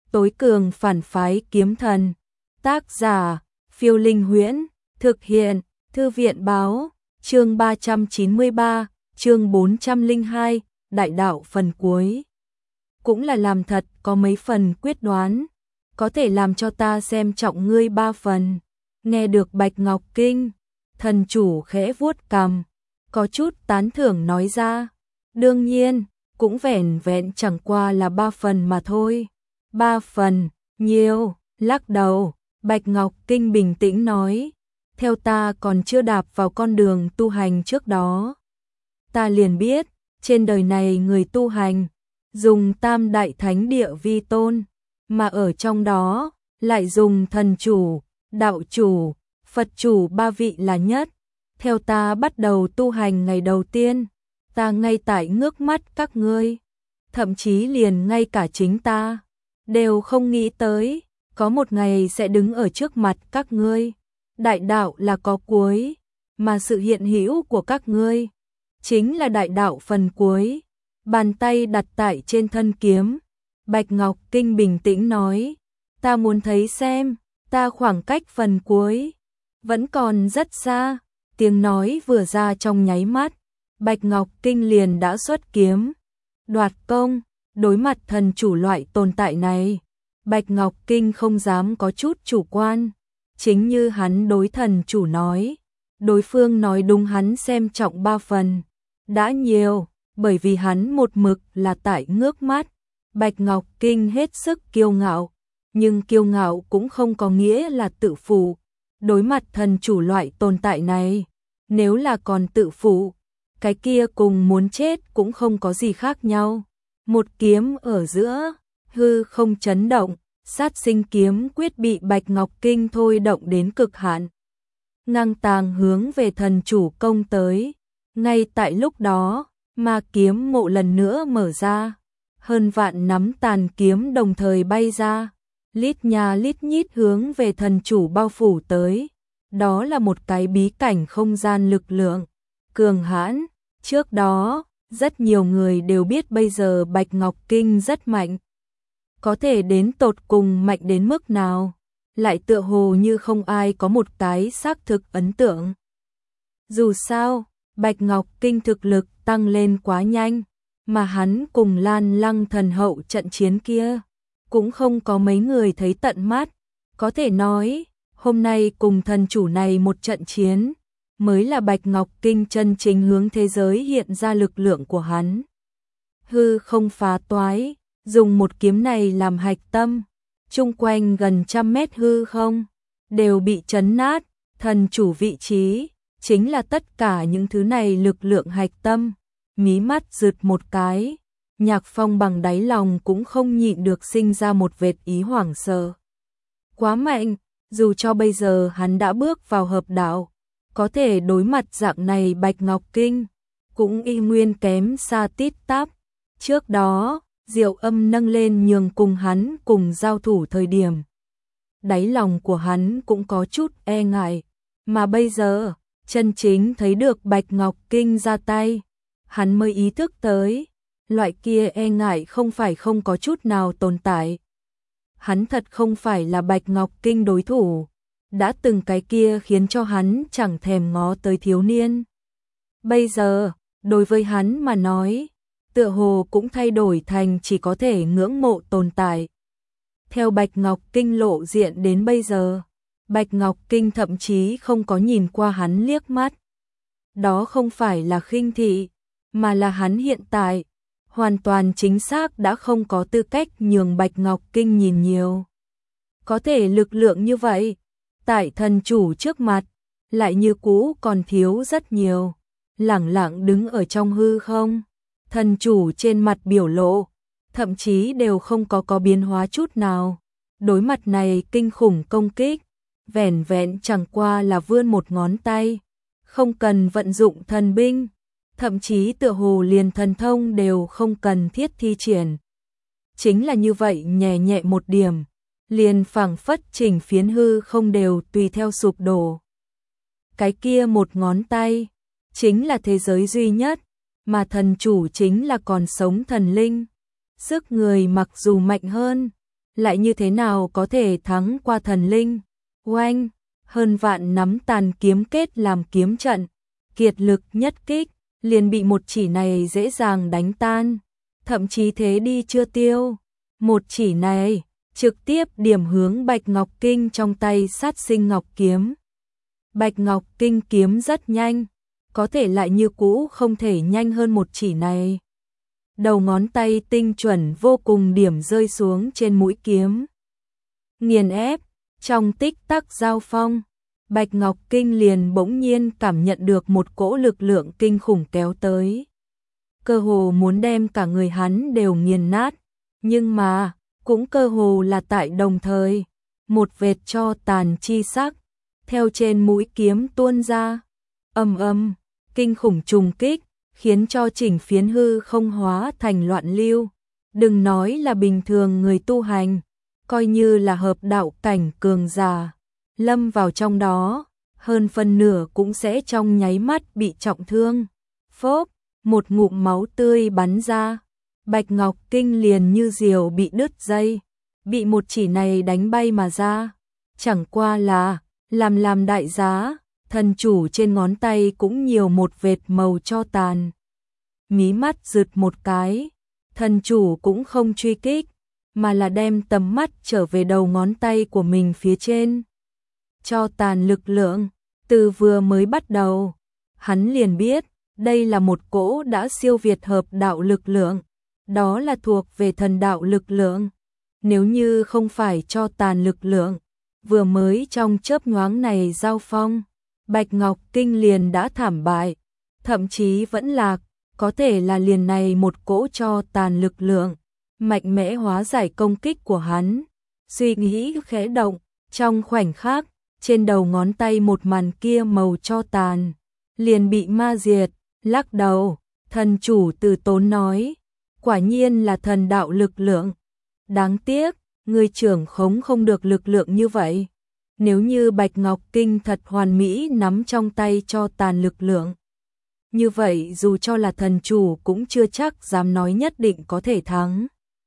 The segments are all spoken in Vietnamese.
tối cường phản phái kiếm thần. Tác giả, Phiêu Linh Huyễn, thực hiện, Thư viện báo, chương 393, chương 402, đại đạo phần cuối. Cũng là làm thật có mấy phần quyết đoán, có thể làm cho ta xem trọng ngươi 3 phần. Nghe được Bạch Ngọc Kinh, thần chủ khẽ vuốt cằm, có chút tán thưởng nói ra. Đương nhiên, cũng vẻn vẹn chẳng qua là 3 phần mà thôi. 3 phần, nhiều, lắc đầu, Bạch Ngọc Kinh bình tĩnh nói. Theo ta còn chưa đạp vào con đường tu hành trước đó, ta liền biết, trên đời này người tu hành, dùng tam đại thánh địa vi tôn, mà ở trong đó, lại dùng thần chủ, đạo chủ, Phật chủ 3 vị là nhất. Theo ta bắt đầu tu hành ngày đầu tiên, ta ngay tại ngước mắt các ngươi, thậm chí liền ngay cả chính ta, đều không nghĩ tới, có một ngày sẽ đứng ở trước mặt các ngươi. Đại đạo là có cuối, mà sự hiện hữu của các ngươi chính là đại đạo phần cuối. Bàn tay đặt tại trên thân kiếm, Bạch Ngọc Kinh bình tĩnh nói, ta muốn thấy xem, ta khoảng cách phần cuối vẫn còn rất xa. Tiếng nói vừa ra trong nháy mắt, Bạch Ngọc Kinh liền đã xuất kiếm, đoạt công. Đối mặt thần chủ loại tồn tại này, Bạch Ngọc Kinh không dám có chút chủ quan. Chính như hắn đối thần chủ nói, đối phương nói đúng, hắn xem trọng 3 phần đã nhiều, bởi vì hắn một mực là tại ngước mắt. Bạch Ngọc Kinh hết sức kiêu ngạo, nhưng kiêu ngạo cũng không có nghĩa là tự phụ. Đối mặt thần chủ loại tồn tại này, nếu là còn tự phụ, cái kia cùng muốn chết cũng không có gì khác nhau. Một kiếm ở giữa, hư không chấn động, sát sinh kiếm quyết bị Bạch Ngọc Kinh thôi động đến cực hạn, ngang tàng hướng về thần chủ công tới. Ngay tại lúc đó, ma kiếm mộ lần nữa mở ra, hơn vạn nắm tàn kiếm đồng thời bay ra, lít nha lít nhít hướng về thần chủ bao phủ tới. Đó là một cái bí cảnh không gian lực lượng cường hãn. Trước đó, rất nhiều người đều biết bây giờ Bạch Ngọc Kinh rất mạnh. Có thể đến tột cùng mạnh đến mức nào, lại tựa hồ như không ai có một cái xác thực ấn tượng. Dù sao, Bạch Ngọc Kinh thực lực tăng lên quá nhanh, mà hắn cùng Lan Lăng thần hậu trận chiến kia, cũng không có mấy người thấy tận mắt. Có thể nói, hôm nay cùng thần chủ này một trận chiến, mới là Bạch Ngọc Kinh chân chính hướng thế giới hiện ra lực lượng của hắn. Hư không phá toái, dùng một kiếm này làm hạch tâm, chung quanh gần 100 mét hư không đều bị chấn nát. Thần chủ vị trí chính là tất cả những thứ này lực lượng hạch tâm. Mí mắt rực một cái, Nhạc Phong bằng đáy lòng cũng không nhịn được sinh ra một vệt ý hoảng sợ. Quá mạnh, dù cho bây giờ hắn đã bước vào hợp đạo, có thể đối mặt dạng này Bạch Ngọc Kinh, cũng y nguyên kém xa tít tắp. Trước đó, Diệu Âm nâng lên nhường cùng hắn cùng giao thủ thời điểm, đáy lòng của hắn cũng có chút e ngại, mà bây giờ, chân chính thấy được Bạch Ngọc Kinh ra tay, hắn mới ý thức tới, loại kia e ngại không phải không có chút nào tồn tại. Hắn thật không phải là Bạch Ngọc Kinh đối thủ, đã từng cái kia khiến cho hắn chẳng thèm ngó tới thiếu niên. Bây giờ, đối với hắn mà nói, tựa hồ cũng thay đổi thành chỉ có thể ngưỡng mộ tồn tại. Theo Bạch Ngọc Kinh lộ diện đến bây giờ, Bạch Ngọc Kinh thậm chí không có nhìn qua hắn liếc mắt. Đó không phải là khinh thị, mà là hắn hiện tại hoàn toàn chính xác đã không có tư cách nhường Bạch Ngọc Kinh nhìn nhiều. Có thể lực lượng như vậy, tại thần chủ trước mặt, lại như cũ còn thiếu rất nhiều. Lẳng lặng đứng ở trong hư không, thần chủ trên mặt biểu lộ, thậm chí đều không có biến hóa chút nào. Đối mặt này kinh khủng công kích, vẻn vẹn chẳng qua là vươn một ngón tay, không cần vận dụng thần binh, thậm chí tựa hồ liền thần thông đều không cần thiết thi triển. Chính là như vậy nhẹ nhẹ một điểm, liền phảng phất chỉnh phiến hư không đều tùy theo sụp đổ. Cái kia một ngón tay, chính là thế giới duy nhất, mà thần chủ chính là còn sống thần linh. Sức người mặc dù mạnh hơn, lại như thế nào có thể thắng qua thần linh. Oanh, hơn vạn nắm tàn kiếm kết làm kiếm trận, kiệt lực nhất kích, liền bị một chỉ này dễ dàng đánh tan, thậm chí thế đi chưa tiêu. Một chỉ này trực tiếp điểm hướng Bạch Ngọc Kinh trong tay Sát Sinh Ngọc kiếm. Bạch Ngọc Kinh kiếm rất nhanh, có thể lại như cũ không thể nhanh hơn một chỉ này. Đầu ngón tay tinh chuẩn vô cùng điểm rơi xuống trên mũi kiếm. Nghiền ép, trong tích tắc giao phong, Bạch Ngọc Kinh liền bỗng nhiên cảm nhận được một cỗ lực lượng kinh khủng kéo tới. Cơ hồ muốn đem cả người hắn đều nghiền nát, nhưng mà, cũng cơ hồ là tại đồng thời, một vệt tro tàn chi sắc, theo trên mũi kiếm tuôn ra. Ầm ầm, kinh khủng trùng kích, khiến cho chỉnh phiến hư không hóa thành loạn lưu. Đừng nói là bình thường người tu hành, coi như là hợp đạo cảnh cường giả, lâm vào trong đó, hơn phân nửa cũng sẽ trong nháy mắt bị trọng thương. Phốp, một ngụm máu tươi bắn ra, Bạch Ngọc Kinh liền như diều bị đứt dây, bị một chỉ này đánh bay mà ra. Chẳng qua là, làm đại giá, thần chủ trên ngón tay cũng nhiều một vệt màu cho tàn. Mí mắt rực một cái, thần chủ cũng không truy kích, mà là đem tầm mắt trở về đầu ngón tay của mình phía trên. Cho tàn lực lượng, từ vừa mới bắt đầu, hắn liền biết, đây là một cỗ đã siêu việt hợp đạo lực lượng, đó là thuộc về thần đạo lực lượng. Nếu như không phải cho tàn lực lượng, vừa mới trong chớp nhoáng này giao phong, Bạch Ngọc Kinh liền đã thảm bại, thậm chí vẫn lạc, có thể là liền này một cỗ cho tàn lực lượng, mạnh mẽ hóa giải công kích của hắn. Suy nghĩ khẽ động, trong khoảnh khắc, trên đầu ngón tay một màn kia màu cho tàn, liền bị ma diệt. Lắc đầu, thần chủ từ tốn nói, quả nhiên là thần đạo lực lượng. Đáng tiếc, người trưởng khống không được lực lượng như vậy. Nếu như Bạch Ngọc Kinh thật hoàn mỹ nắm trong tay cho tàn lực lượng, như vậy dù cho là thần chủ cũng chưa chắc dám nói nhất định có thể thắng.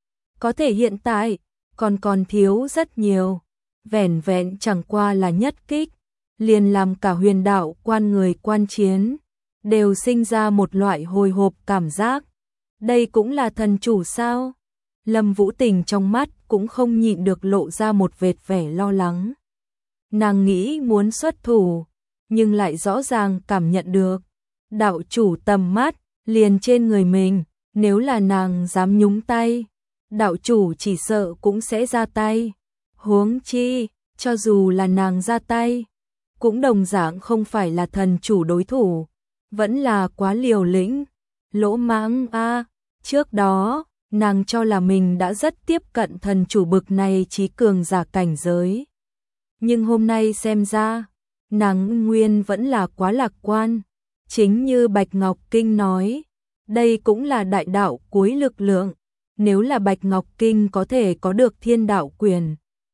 Có thể hiện tại, còn thiếu rất nhiều, vẻn vẹn chẳng qua là nhất kích, liền làm cả huyền đạo quan người quan chiến đều sinh ra một loại hồi hộp cảm giác. Đây cũng là thần chủ sao? Lâm Vũ Tình trong mắt cũng không nhịn được lộ ra một vệt vẻ lo lắng. Nàng nghĩ muốn xuất thủ, nhưng lại rõ ràng cảm nhận được đạo chủ tầm mắt liền trên người mình, nếu là nàng dám nhúng tay, đạo chủ chỉ sợ cũng sẽ ra tay. Huống chi, cho dù là nàng ra tay, cũng đồng dạng không phải là thần chủ đối thủ, vẫn là quá liều lĩnh, lỗ mãng a. Trước đó, nàng cho là mình đã rất tiếp cận thần chủ bực này trí cường giả cảnh giới. Nhưng hôm nay xem ra, nàng nguyên vẫn là quá lạc quan. Chính như Bạch Ngọc Kinh nói, đây cũng là đại đạo cuối lực lượng. Nếu là Bạch Ngọc Kinh có thể có được thiên đạo quyền,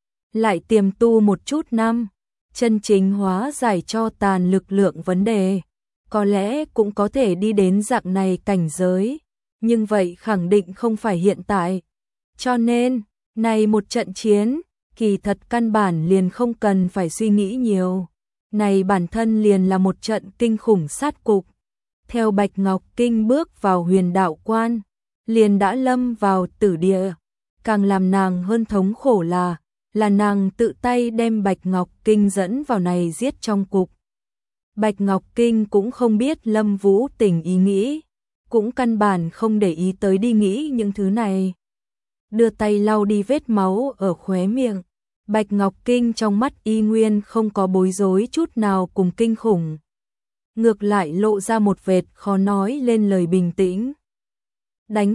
lại tiềm tu một chút năm, chân chính hóa giải cho tàn lực lượng vấn đề, có lẽ cũng có thể đi đến dạng này cảnh giới. Nhưng vậy khẳng định không phải hiện tại. Cho nên, này một trận chiến, kỳ thật căn bản liền không cần phải suy nghĩ nhiều. Này bản thân liền là một trận kinh khủng sát cục. Theo Bạch Ngọc Kinh bước vào huyền đạo quan, liền đã lâm vào tử địa. Càng làm nàng hơn thống khổ là nàng tự tay đem Bạch Ngọc Kinh dẫn vào này giết trong cục. Bạch Ngọc Kinh cũng không biết Lâm Vũ Tình ý nghĩ, cũng căn bản không để ý tới đi nghĩ những thứ này. Đưa tay lau đi vết máu ở khóe miệng, Bạch Ngọc Kinh trong mắt y nguyên không có bối rối chút nào cùng kinh khủng. Ngược lại lộ ra một vệt khó nói lên lời bình tĩnh. Đánh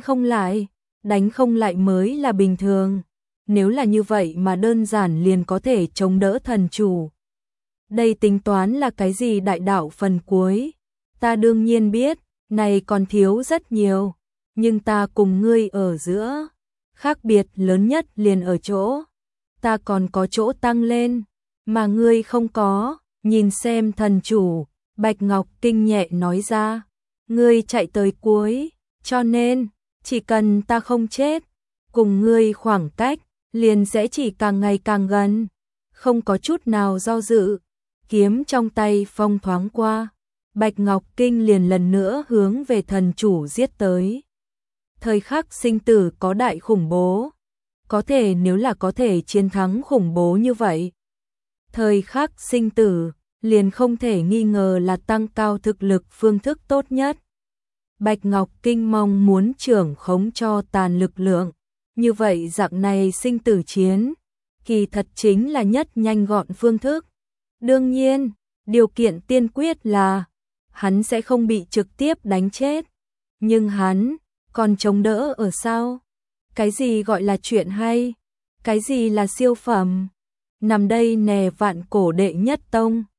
không lại mới là bình thường. Nếu là như vậy mà đơn giản liền có thể chống đỡ thần chủ. Đây tính toán là cái gì đại đạo phần cuối? Ta đương nhiên biết, này còn thiếu rất nhiều, nhưng ta cùng ngươi ở giữa, khác biệt lớn nhất liền ở chỗ, ta còn có chỗ tăng lên, mà ngươi không có. Nhìn xem thần chủ, Bạch Ngọc Kinh nhẹ nói ra, ngươi chạy tới cuối, cho nên, chỉ cần ta không chết, cùng ngươi khoảng cách, liền sẽ chỉ càng ngày càng gần, không có chút nào do dự. Kiếm trong tay phong thoáng qua, Bạch Ngọc Kinh liền lần nữa hướng về thần chủ giết tới. Thời khắc sinh tử có đại khủng bố, có thể nếu là có thể chiến thắng khủng bố như vậy. Thời khắc sinh tử liền không thể nghi ngờ là tăng cao thực lực phương thức tốt nhất. Bạch Ngọc Kinh mong muốn trưởng khống cho tàn lực lượng, như vậy dạng này sinh tử chiến, kỳ thật chính là nhất nhanh gọn phương thức. Đương nhiên, điều kiện tiên quyết là hắn sẽ không bị trực tiếp đánh chết, nhưng hắn còn chống đỡ ở sau. Cái gì gọi là chuyện hay? Cái gì là siêu phẩm? Nằm đây nè vạn cổ đệ nhất tông.